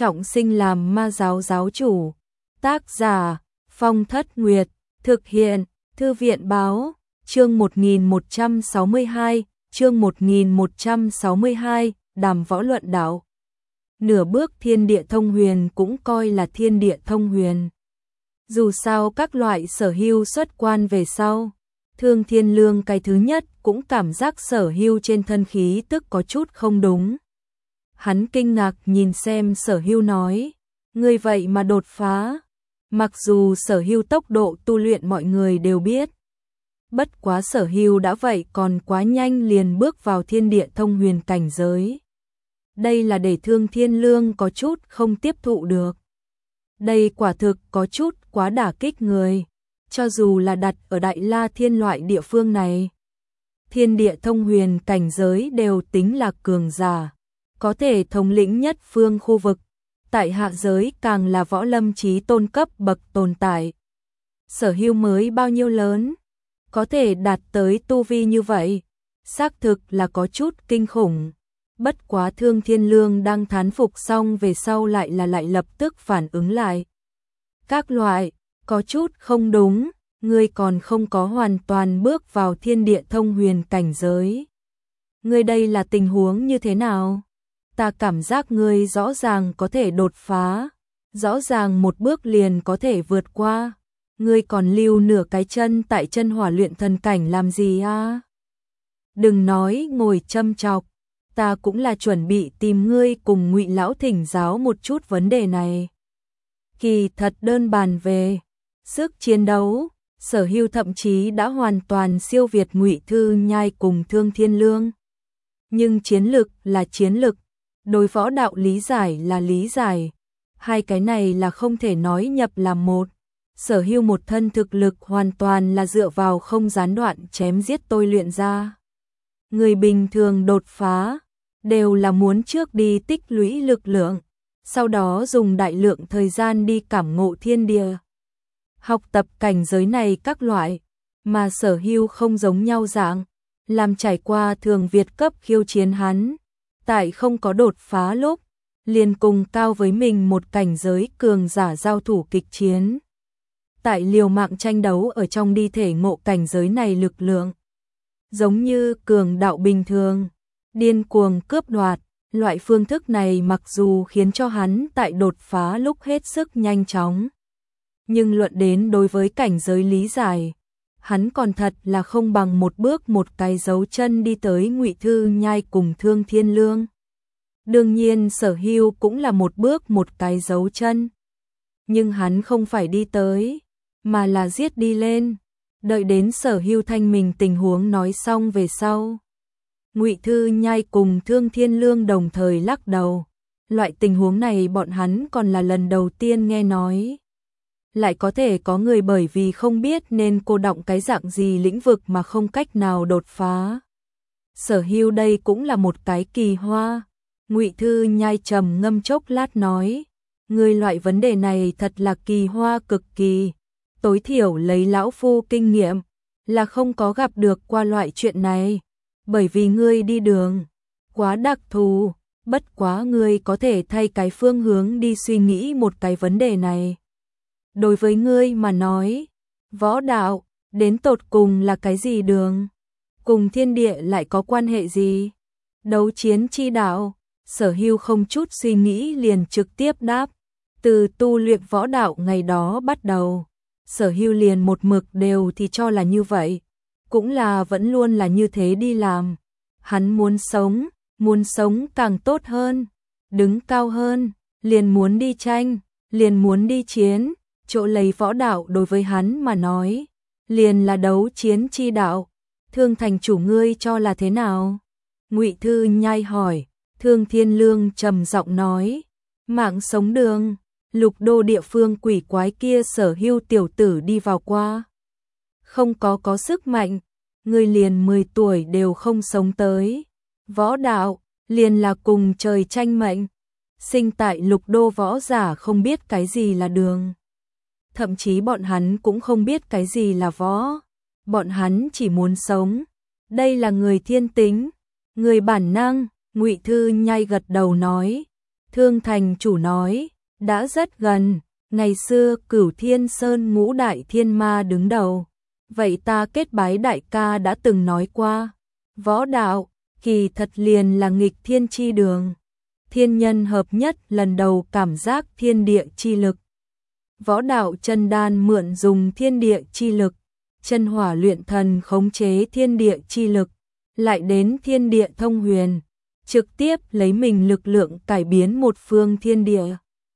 trọng sinh làm ma giáo giáo chủ. Tác giả Phong Thất Nguyệt, thực hiện Thư viện Báo. Chương 1162, chương 1162, đàm võ luận đạo. Nửa bước thiên địa thông huyền cũng coi là thiên địa thông huyền. Dù sao các loại Sở Hưu xuất quan về sau, Thương Thiên Lương cái thứ nhất cũng cảm giác Sở Hưu trên thân khí tức có chút không đúng. Hắn kinh ngạc nhìn xem Sở Hưu nói, ngươi vậy mà đột phá. Mặc dù Sở Hưu tốc độ tu luyện mọi người đều biết, bất quá Sở Hưu đã vậy còn quá nhanh liền bước vào thiên địa thông huyền cảnh giới. Đây là để Thương Thiên Lương có chút không tiếp thụ được. Đây quả thực có chút quá đả kích người, cho dù là đặt ở Đại La Thiên loại địa phương này. Thiên địa thông huyền cảnh giới đều tính là cường giả, có thể thống lĩnh nhất phương khu vực, tại hạ giới càng là võ lâm chí tôn cấp bậc tồn tại. Sở Hưu mới bao nhiêu lớn, có thể đạt tới tu vi như vậy, xác thực là có chút kinh khủng. Bất quá Thương Thiên Lương đang thán phục xong về sau lại lập tức phản ứng lại. Các loại, có chút không đúng, ngươi còn không có hoàn toàn bước vào thiên địa thông huyền cảnh giới. Ngươi đây là tình huống như thế nào? Ta cảm giác ngươi rõ ràng có thể đột phá, rõ ràng một bước liền có thể vượt qua. Ngươi còn lưu nửa cái chân tại chân hỏa luyện thần cảnh làm gì a? Đừng nói ngồi châm chọc, ta cũng là chuẩn bị tìm ngươi cùng Ngụy lão thỉnh giáo một chút vấn đề này. Kỳ thật đơn bàn về sức chiến đấu, Sở Hưu thậm chí đã hoàn toàn siêu việt Ngụy Thư Nhai cùng Thương Thiên Lương. Nhưng chiến lực là chiến lực, đối võ đạo lý giải là lý giải, hai cái này là không thể nói nhập làm một. Sở Hưu một thân thực lực hoàn toàn là dựa vào không gián đoạn chém giết tôi luyện ra. Người bình thường đột phá đều là muốn trước đi tích lũy lực lượng, sau đó dùng đại lượng thời gian đi cảm ngộ thiên địa, học tập cảnh giới này các loại, mà Sở Hưu không giống nhau dạng, làm trải qua thường Việt cấp khiêu chiến hắn, tại không có đột phá lúc, liền cùng cao với mình một cảnh giới cường giả giao thủ kịch chiến. Tại liều mạng tranh đấu ở trong đi thể ngộ cảnh giới này lực lượng. Giống như cường đạo bình thường, điên cuồng cướp đoạt, loại phương thức này mặc dù khiến cho hắn tại đột phá lúc hết sức nhanh chóng. Nhưng luận đến đối với cảnh giới lý giải, hắn còn thật là không bằng một bước một cái dấu chân đi tới Ngụy Thư Nhai cùng Thương Thiên Lương. Đương nhiên Sở Hưu cũng là một bước một cái dấu chân. Nhưng hắn không phải đi tới, mà là giết đi lên. Đợi đến Sở Hưu thanh mình tình huống nói xong về sau, Ngụy Thư Nhai cùng Thương Thiên Lương đồng thời lắc đầu. Loại tình huống này bọn hắn còn là lần đầu tiên nghe nói. Lại có thể có người bởi vì không biết nên cô đọng cái dạng gì lĩnh vực mà không cách nào đột phá. Sở Hưu đây cũng là một cái kỳ hoa. Ngụy Thư Nhai trầm ngâm chốc lát nói, người loại vấn đề này thật là kỳ hoa cực kỳ. Tối thiểu lấy lão phu kinh nghiệm, là không có gặp được qua loại chuyện này, bởi vì ngươi đi đường quá đặc thù, bất quá ngươi có thể thay cái phương hướng đi suy nghĩ một cái vấn đề này. Đối với ngươi mà nói, võ đạo đến tột cùng là cái gì đường? Cùng thiên địa lại có quan hệ gì? Đấu chiến chi đạo? Sở Hưu không chút suy nghĩ liền trực tiếp đáp, từ tu luyện võ đạo ngày đó bắt đầu, Sở Hưu liền một mực đều thì cho là như vậy, cũng là vẫn luôn là như thế đi làm. Hắn muốn sống càng tốt hơn, đứng cao hơn, liền muốn đi tranh, liền muốn đi chiến, chỗ lấy võ đạo đối với hắn mà nói, liền là đấu chiến chi đạo. Thương thành chủ ngươi cho là thế nào? Ngụy Thư Nhai hỏi. Thương Thiên Lương trầm giọng nói, mạng sống đường, Lục Đô địa phương quỷ quái kia Sở Hưu tiểu tử đi vào qua. Không có sức mạnh, người liền 10 tuổi đều không sống tới. Võ đạo, liền là cùng trời tranh mệnh. Sinh tại Lục Đô võ giả không biết cái gì là đường. Thậm chí bọn hắn cũng không biết cái gì là võ. Bọn hắn chỉ muốn sống. Đây là người thiên tính, người bản năng. Ngụy Thư Nhai gật đầu nói, Thương thành chủ nói, đã rất gần, ngày xưa Cửu Thiên Sơn ngũ đại thiên ma đứng đầu. Vậy ta kết bái đại ca đã từng nói qua, võ đạo, kỳ thật liền là nghịch thiên chi đường. Thiên nhân hợp nhất lần đầu cảm giác thiên địa chi lực. Võ đạo chân đan mượn dùng thiên địa chi lực, chân hỏa luyện thần khống chế thiên địa chi lực, lại đến thiên địa thông huyền, trực tiếp lấy mình lực lượng cải biến một phương thiên địa.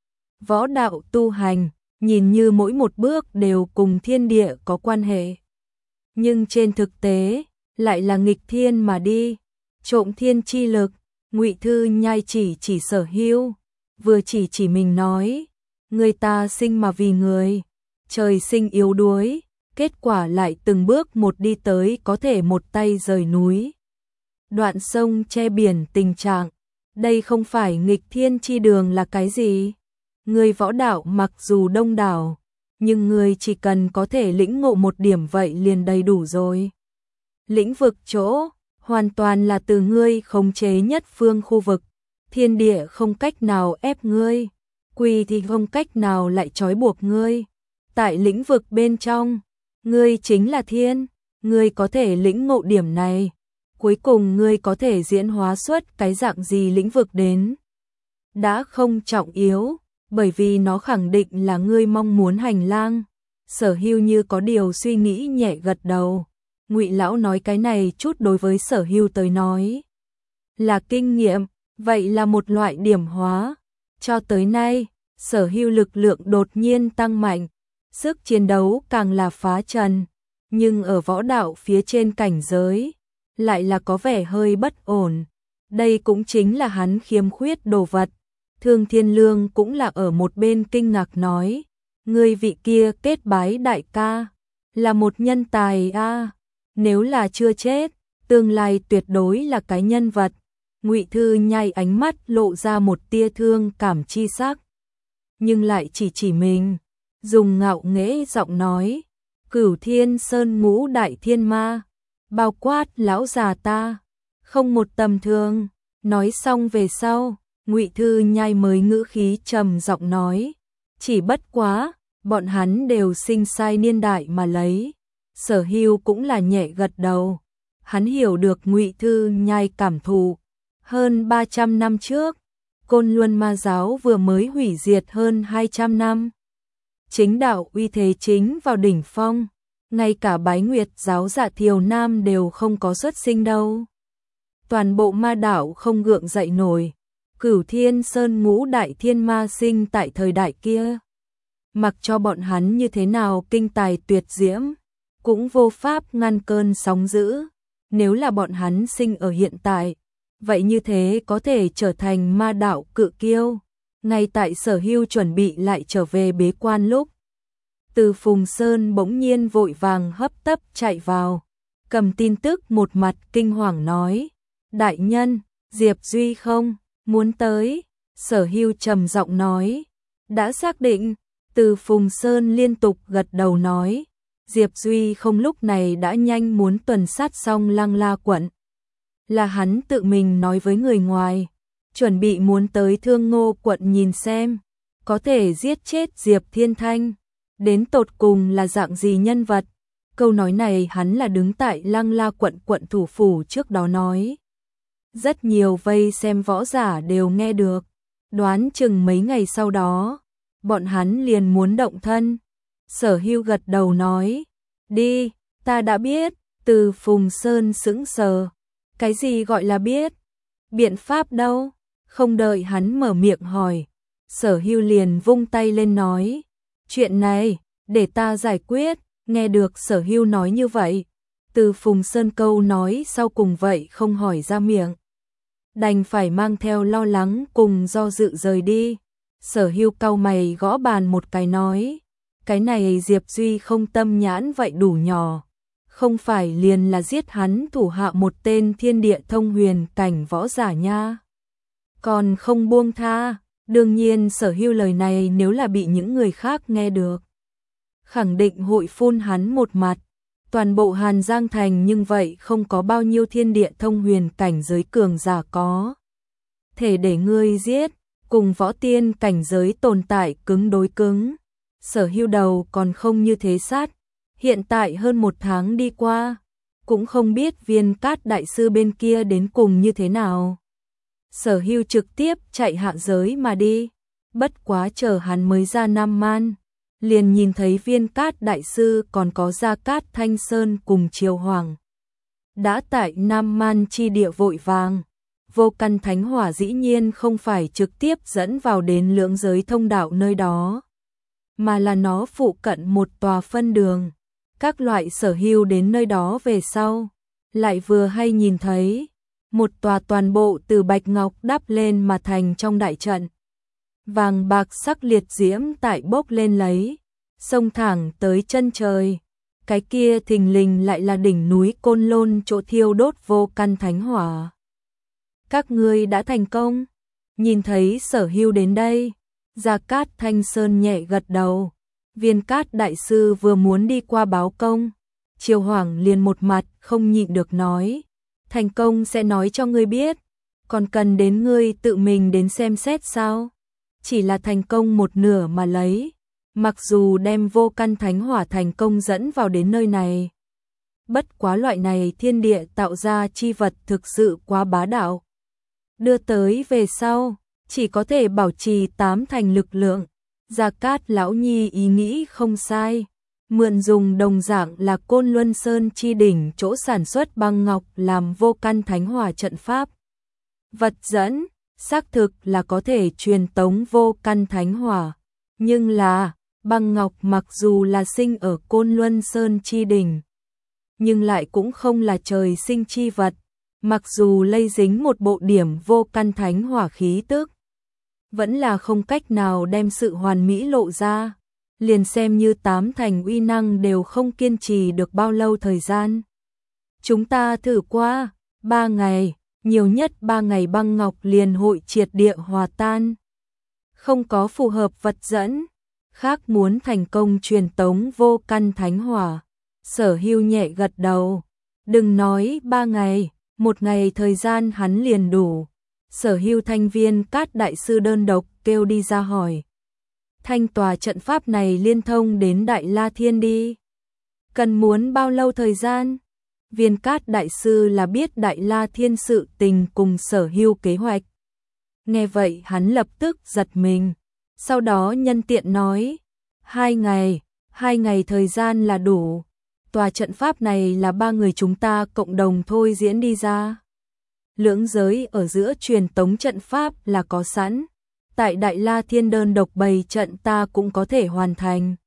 Võ đạo tu hành, nhìn như mỗi một bước đều cùng thiên địa có quan hệ. Nhưng trên thực tế, lại là nghịch thiên mà đi, trộm thiên chi lực. Ngụy Thư Nhai chỉ Sở Hưu, vừa chỉ mình nói, người ta sinh mà vì người, trời sinh yếu đuối, kết quả lại từng bước một đi tới có thể một tay rời núi, đoạn sông che biển tình trạng. Đây không phải nghịch thiên chi đường là cái gì? Người võ đạo mặc dù đông đảo, nhưng người chỉ cần có thể lĩnh ngộ một điểm vậy liền đầy đủ rồi. Lĩnh vực chỗ hoàn toàn là từ ngươi khống chế nhất phương khu vực, thiên địa không cách nào ép ngươi, quỳ thì không cách nào lại trói buộc ngươi. Tại lĩnh vực bên trong, ngươi chính là thiên, ngươi có thể lĩnh ngộ điểm này, cuối cùng ngươi có thể diễn hóa xuất cái dạng gì lĩnh vực đến. Đã không trọng yếu, bởi vì nó khẳng định là ngươi mong muốn hành lang. Sở Hưu như có điều suy nghĩ nhẹ gật đầu. Ngụy lão nói cái này chút đối với Sở Hưu tới nói là kinh nghiệm, vậy là một loại điểm hóa. Cho tới nay, Sở Hưu lực lượng đột nhiên tăng mạnh, sức chiến đấu càng là phá trần, nhưng ở võ đạo phía trên cảnh giới lại là có vẻ hơi bất ổn. Đây cũng chính là hắn khiếm khuyết đồ vật. Thương Thiên Lương cũng là ở một bên kinh ngạc nói, người vị kia kết bái đại ca là một nhân tài a, nếu là chưa chết, tương lai tuyệt đối là cái nhân vật. Ngụy Thư Nhai ánh mắt lộ ra một tia thương cảm chi sắc, nhưng lại chỉ mình, dùng ngạo nghễ giọng nói, Cửu Thiên Sơn ngũ đại thiên ma, bao quát lão già ta, không một tầm thường. Nói xong về sau, Ngụy Thư Nhai mới ngữ khí trầm giọng nói, chỉ bất quá, bọn hắn đều sinh sai niên đại mà lấy. Sở Hưu cũng là nhẹ gật đầu, hắn hiểu được Ngụy Thư Nhai cảm thụ. Hơn 300 năm trước, Côn Luân Ma giáo vừa mới hủy diệt hơn 200 năm. Chính đạo uy thế chính vào đỉnh phong, ngay cả Bái Nguyệt giáo Dạ Thiều Nam đều không có xuất sinh đâu. Toàn bộ ma đạo không gượng dậy nổi. Cửu Thiên Sơn ngũ đại thiên ma sinh tại thời đại kia, mặc cho bọn hắn như thế nào kinh tài tuyệt diễm, cũng vô pháp ngăn cơn sóng dữ. Nếu là bọn hắn sinh ở hiện tại, vậy như thế có thể trở thành ma đạo cự kiêu. Ngay tại Sở Hưu chuẩn bị lại trở về bế quan lúc, Từ Phùng Sơn bỗng nhiên vội vàng hấp tấp chạy vào, cầm tin tức một mặt kinh hoàng nói, đại nhân, Diệp Duy không muốn tới. Sở Hưu trầm giọng nói, đã xác định. Từ Phùng Sơn liên tục gật đầu nói, Diệp Duy không lúc này đã nhanh muốn tuần sát xong Lăng La quận. Là hắn tự mình nói với người ngoài, chuẩn bị muốn tới Thương Ngô quận nhìn xem, có thể giết chết Diệp Thiên Thanh, đến tột cùng là dạng gì nhân vật. Câu nói này hắn là đứng tại Lăng La quận quận thủ phủ trước đó nói. Rất nhiều vây xem võ giả đều nghe được, đoán chừng mấy ngày sau đó, bọn hắn liền muốn động thân. Sở Hưu gật đầu nói, đi, ta đã biết. Từ Phùng Sơn sững sờ, cái gì gọi là biết? Biện pháp đâu? Không đợi hắn mở miệng hỏi, Sở Hưu liền vung tay lên nói, chuyện này, để ta giải quyết. Nghe được Sở Hưu nói như vậy, Từ Phùng Sơn câu nói sau cùng vậy không hỏi ra miệng, đành phải mang theo lo lắng cùng do dự rời đi. Sở Hưu cau mày gõ bàn một cái nói, cái này Diệp Duy không tâm nhãn vậy đủ nhỏ, không phải liền là giết hắn thủ hạ một tên thiên địa thông huyền cảnh võ giả nha, còn không buông tha. Đương nhiên Sở Hưu lời này nếu là bị những người khác nghe được, khẳng định hội phun hắn một mặt. Toàn bộ Hàn Giang Thành nhưng vậy không có bao nhiêu thiên địa thông huyền cảnh giới cường giả có thể để ngươi giết, cùng võ tiên cảnh giới tồn tại cứng đối cứng. Sở Hưu đầu còn không như thế sát, hiện tại hơn 1 tháng đi qua, cũng không biết Viên Cát đại sư bên kia đến cùng như thế nào. Sở Hưu trực tiếp chạy hạ giới mà đi, bất quá chờ hắn mới ra Nam Man, liền nhìn thấy Viên Cát đại sư còn có Gia Cát Thanh Sơn cùng Triều Hoàng. Đã tại Nam Man chi địa vội vàng, Vô Căn Thánh Hỏa dĩ nhiên không phải trực tiếp dẫn vào đến lưỡng giới thông đạo nơi đó, mà là nó phụ cận một tòa phân đường. Các loại Sở Hưu đến nơi đó về sau, lại vừa hay nhìn thấy một tòa toàn bộ từ bạch ngọc đắp lên mà thành trong đại trận. Vàng bạc sắc liệt diễm tại bốc lên lấy, xông thẳng tới chân trời. Cái kia thình lình lại là đỉnh núi Côn Lôn chỗ thiêu đốt Vô Căn Thánh Hỏa. Các ngươi đã thành công. Nhìn thấy Sở Hưu đến đây, Gia Cát Thanh Sơn nhẹ gật đầu. Viên Cát đại sư vừa muốn đi qua báo công, Triều Hoàng liền một mặt không nhịn được nói, thành công sẽ nói cho ngươi biết, còn cần đến ngươi tự mình đến xem xét sao? Chỉ là thành công một nửa mà lấy, mặc dù đem Vô Căn Thánh Hỏa thành công dẫn vào đến nơi này. Bất quá loại này thiên địa tạo ra chi vật thực sự quá bá đạo. Đưa tới về sau, chỉ có thể bảo trì 8 thành lực lượng. Gia Cát lão nhi ý nghĩ không sai, mượn dùng đồng dạng là Côn Luân Sơn chi đỉnh chỗ sản xuất băng ngọc làm Vô Căn Thánh Hỏa trận pháp. Vật dẫn, xác thực là có thể truyền tống Vô Căn Thánh Hỏa, nhưng là băng ngọc mặc dù là sinh ở Côn Luân Sơn chi đỉnh, nhưng lại cũng không là trời sinh chi vật, mặc dù lây dính một bộ điểm Vô Căn Thánh Hỏa khí tức, vẫn là không cách nào đem sự hoàn mỹ lộ ra, liền xem như 8 thành uy năng đều không kiên trì được bao lâu thời gian. Chúng ta thử qua, 3 ngày, nhiều nhất 3 ngày băng ngọc liền hội triệt địa hòa tan. Không có phù hợp vật dẫn, khác muốn thành công truyền tống Vô Căn Thánh Hỏa. Sở Hưu nhẹ gật đầu, đừng nói 3 ngày, 1 ngày thời gian hắn liền đủ. Sở Hưu thanh Viên Cát đại sư đơn độc kêu đi ra hỏi. Thanh tòa trận pháp này liên thông đến Đại La Thiên đi. Cần muốn bao lâu thời gian? Viên Cát đại sư là biết Đại La Thiên sự tình cùng Sở Hưu kế hoạch. Nghe vậy hắn lập tức giật mình. Sau đó nhân tiện nói, 2 ngày thời gian là đủ. Tòa trận pháp này là 3 người chúng ta cộng đồng thôi diễn đi ra. Lưỡng giới ở giữa truyền tống trận pháp là có sẵn, tại Đại La Thiên đơn độc bày trận ta cũng có thể hoàn thành.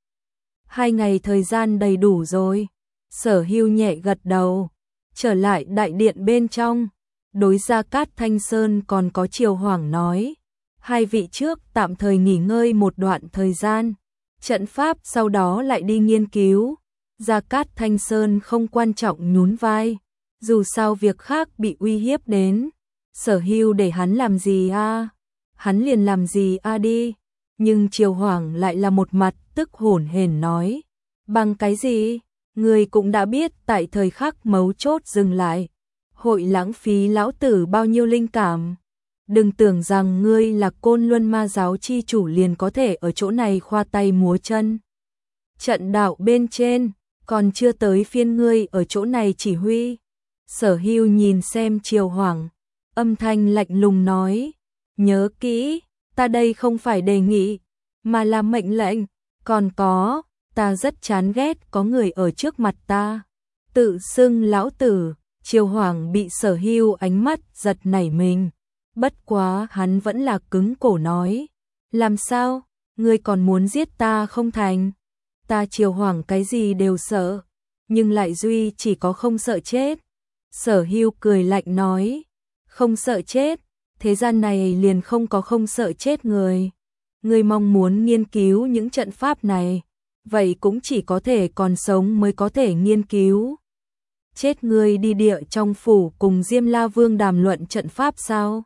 2 ngày thời gian đầy đủ rồi. Sở Hưu nhẹ gật đầu, trở lại đại điện bên trong, đối Gia Cát Thanh Sơn còn có Triều Hoàng nói, 2 vị trước tạm thời nghỉ ngơi một đoạn thời gian, trận pháp sau đó lại đi nghiên cứu. Gia Cát Thanh Sơn không quan trọng nhún vai. Dù sao việc khác bị uy hiếp đến, Sở Hưu để hắn làm gì a? Hắn liền làm gì a đi. Nhưng Triều Hoàng lại là một mặt tức hổn hển nói, bằng cái gì? Người cũng đã biết tại thời khắc mấu chốt dừng lại, hội lãng phí lão tử bao nhiêu linh cảm. Đừng tưởng rằng ngươi là Côn Luân Ma giáo chi chủ liền có thể ở chỗ này khoa tay múa chân. Trận đạo bên trên, còn chưa tới phiên ngươi ở chỗ này chỉ huy. Sở Hưu nhìn xem Triều Hoàng, âm thanh lạnh lùng nói, nhớ kỹ, ta đây không phải đề nghị, mà là mệnh lệnh, còn có, ta rất chán ghét có người ở trước mặt ta, tự xưng lão tử. Triều Hoàng bị Sở Hưu ánh mắt giật nảy mình, bất quá hắn vẫn là cứng cổ nói, làm sao, ngươi còn muốn giết ta không thành? Ta Triều Hoàng cái gì đều sợ, nhưng lại duy chỉ có không sợ chết. Sở Hưu cười lạnh nói, không sợ chết, thế gian này liền không có không sợ chết người. Ngươi mong muốn nghiên cứu những trận pháp này, vậy cũng chỉ có thể còn sống mới có thể nghiên cứu. Chết ngươi đi địa trong phủ cùng Diêm La Vương đàm luận trận pháp sao?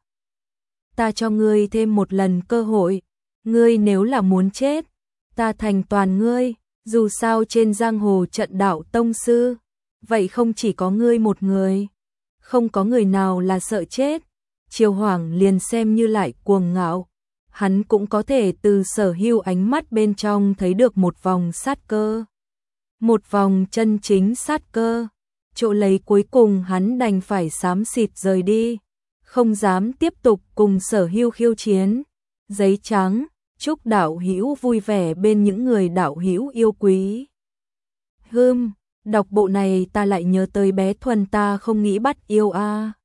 Ta cho ngươi thêm một lần cơ hội, ngươi nếu là muốn chết, ta thành toàn ngươi, dù sao trên giang hồ trận đạo tông sư, vậy không chỉ có ngươi một người, không có người nào là sợ chết. Triều Hoàng liền xem như lại cuồng ngạo, hắn cũng có thể từ Sở Hưu ánh mắt bên trong thấy được một vòng sát cơ. Một vòng chân chính sát cơ. Chỗ lấy cuối cùng hắn đành phải xám xịt rời đi, không dám tiếp tục cùng Sở Hưu khiêu chiến. Giấy trắng, chúc đạo hữu vui vẻ bên những người đạo hữu yêu quý. Đọc bộ này ta lại nhớ tới bé Thuần ta không nghĩ bắt yêu a.